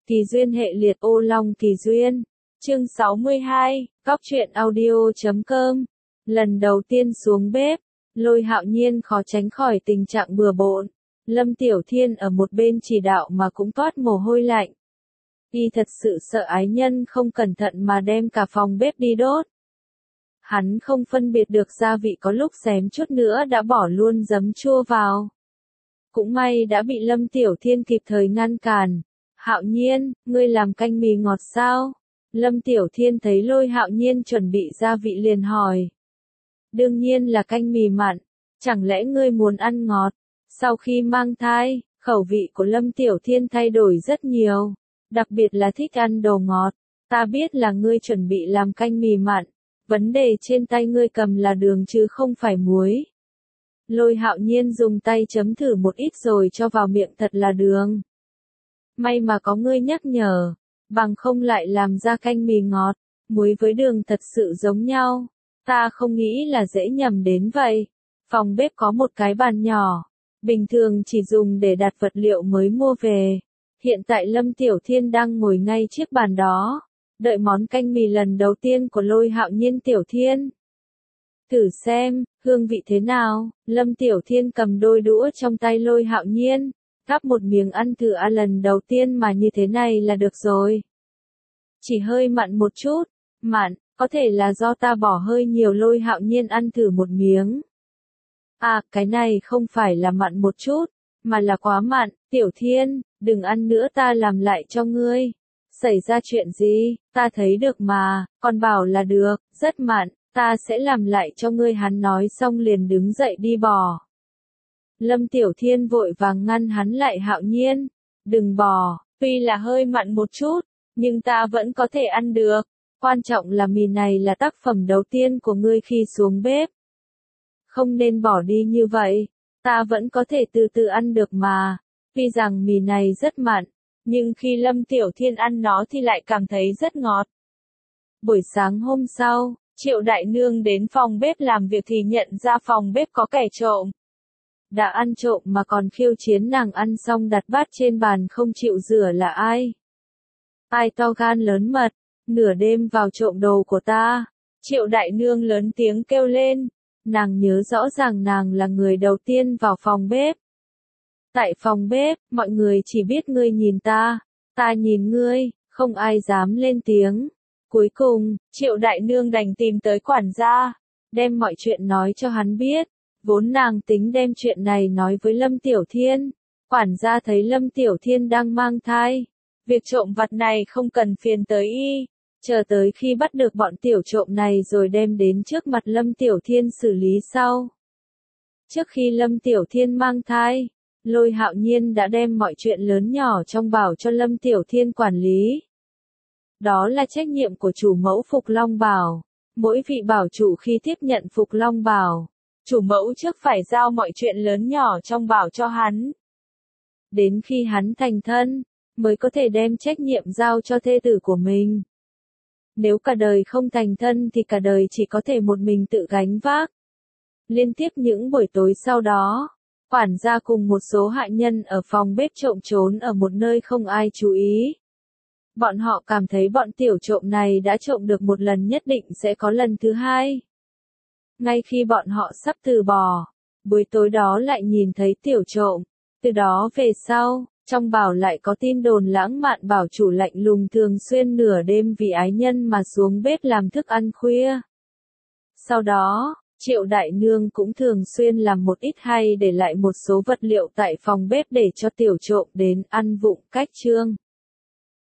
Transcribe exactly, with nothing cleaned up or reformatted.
Kỳ duyên hệ liệt ô long kỳ duyên. Chương sáu mươi hai, Góc truyện audio chấm com. Lần đầu tiên xuống bếp, Lôi Hạo Nhiên khó tránh khỏi tình trạng bừa bộn. Lâm Tiểu Thiên ở một bên chỉ đạo mà cũng toát mồ hôi lạnh. Y thật sự sợ ái nhân không cẩn thận mà đem cả phòng bếp đi đốt. Hắn không phân biệt được gia vị, có lúc xém chút nữa đã bỏ luôn giấm chua vào. Cũng may đã bị Lâm Tiểu Thiên kịp thời ngăn cản. Hạo Nhiên, ngươi làm canh mì ngọt sao? Lâm Tiểu Thiên thấy Lôi Hạo Nhiên chuẩn bị gia vị liền hỏi. Đương nhiên là canh mì mặn, chẳng lẽ ngươi muốn ăn ngọt? Sau khi mang thai, khẩu vị của Lâm Tiểu Thiên thay đổi rất nhiều, đặc biệt là thích ăn đồ ngọt. Ta biết là ngươi chuẩn bị làm canh mì mặn, vấn đề trên tay ngươi cầm là đường chứ không phải muối. Lôi Hạo Nhiên dùng tay chấm thử một ít rồi cho vào miệng, thật là đường. May mà có ngươi nhắc nhở, bằng không lại làm ra canh mì ngọt. Muối với đường thật sự giống nhau, ta không nghĩ là dễ nhầm đến vậy. Phòng bếp có một cái bàn nhỏ, bình thường chỉ dùng để đặt vật liệu mới mua về. Hiện tại Lâm Tiểu Thiên đang ngồi ngay chiếc bàn đó, đợi món canh mì lần đầu tiên của Lôi Hạo Nhiên. Tiểu Thiên, thử xem, hương vị thế nào? Lâm Tiểu Thiên cầm đôi đũa trong tay Lôi Hạo Nhiên, gắp một miếng ăn thử. À, lần đầu tiên mà như thế này là được rồi. Chỉ hơi mặn một chút. Mặn, có thể là do ta bỏ hơi nhiều. Lôi Hạo Nhiên ăn thử một miếng. À, cái này không phải là mặn một chút, mà là quá mặn. Tiểu Thiên, đừng ăn nữa, ta làm lại cho ngươi. Xảy ra chuyện gì? Ta thấy được mà, còn bảo là được, rất mặn, ta sẽ làm lại cho ngươi. Hắn nói xong liền đứng dậy đi bỏ. Lâm Tiểu Thiên vội vàng ngăn hắn lại. Hạo Nhiên, đừng bỏ, tuy là hơi mặn một chút, nhưng ta vẫn có thể ăn được. Quan trọng là mì này là tác phẩm đầu tiên của ngươi khi xuống bếp. Không nên bỏ đi như vậy, ta vẫn có thể từ từ ăn được mà. Tuy rằng mì này rất mặn, nhưng khi Lâm Tiểu Thiên ăn nó thì lại cảm thấy rất ngọt. Buổi sáng hôm sau, Triệu Đại Nương đến phòng bếp làm việc thì nhận ra phòng bếp có kẻ trộm. Đã ăn trộm mà còn khiêu chiến nàng, ăn xong đặt bát trên bàn không chịu rửa là ai? Ai to gan lớn mật, nửa đêm vào trộm đồ của ta? Triệu Đại Nương lớn tiếng kêu lên. Nàng nhớ rõ ràng nàng là người đầu tiên vào phòng bếp. Tại phòng bếp, mọi người chỉ biết ngươi nhìn ta, ta nhìn ngươi, không ai dám lên tiếng. Cuối cùng, Triệu Đại Nương đành tìm tới quản gia, đem mọi chuyện nói cho hắn biết. Vốn nàng tính đem chuyện này nói với Lâm Tiểu Thiên. Quản gia thấy Lâm Tiểu Thiên đang mang thai, việc trộm vặt này không cần phiền tới y, chờ tới khi bắt được bọn tiểu trộm này rồi đem đến trước mặt Lâm Tiểu Thiên xử lý sau. Trước khi Lâm Tiểu Thiên mang thai, Lôi Hạo Nhiên đã đem mọi chuyện lớn nhỏ trong bảo cho Lâm Tiểu Thiên quản lý. Đó là trách nhiệm của chủ mẫu Phục Long Bảo. Mỗi vị bảo chủ khi tiếp nhận Phục Long Bảo, chủ mẫu trước phải giao mọi chuyện lớn nhỏ trong bảo cho hắn. Đến khi hắn thành thân, mới có thể đem trách nhiệm giao cho thê tử của mình. Nếu cả đời không thành thân thì cả đời chỉ có thể một mình tự gánh vác. Liên tiếp những buổi tối sau đó, quản gia cùng một số hạ nhân ở phòng bếp trộm trốn ở một nơi không ai chú ý. Bọn họ cảm thấy bọn tiểu trộm này đã trộm được một lần, nhất định sẽ có lần thứ hai. Ngay khi bọn họ sắp từ bỏ, buổi tối đó lại nhìn thấy tiểu trộm. Từ đó về sau, trong bảo lại có tin đồn lãng mạn bảo chủ lạnh lùng thường xuyên nửa đêm vì ái nhân mà xuống bếp làm thức ăn khuya. Sau đó, Triệu Đại Nương cũng thường xuyên làm một ít hay để lại một số vật liệu tại phòng bếp để cho tiểu trộm đến ăn vụng. Cách chương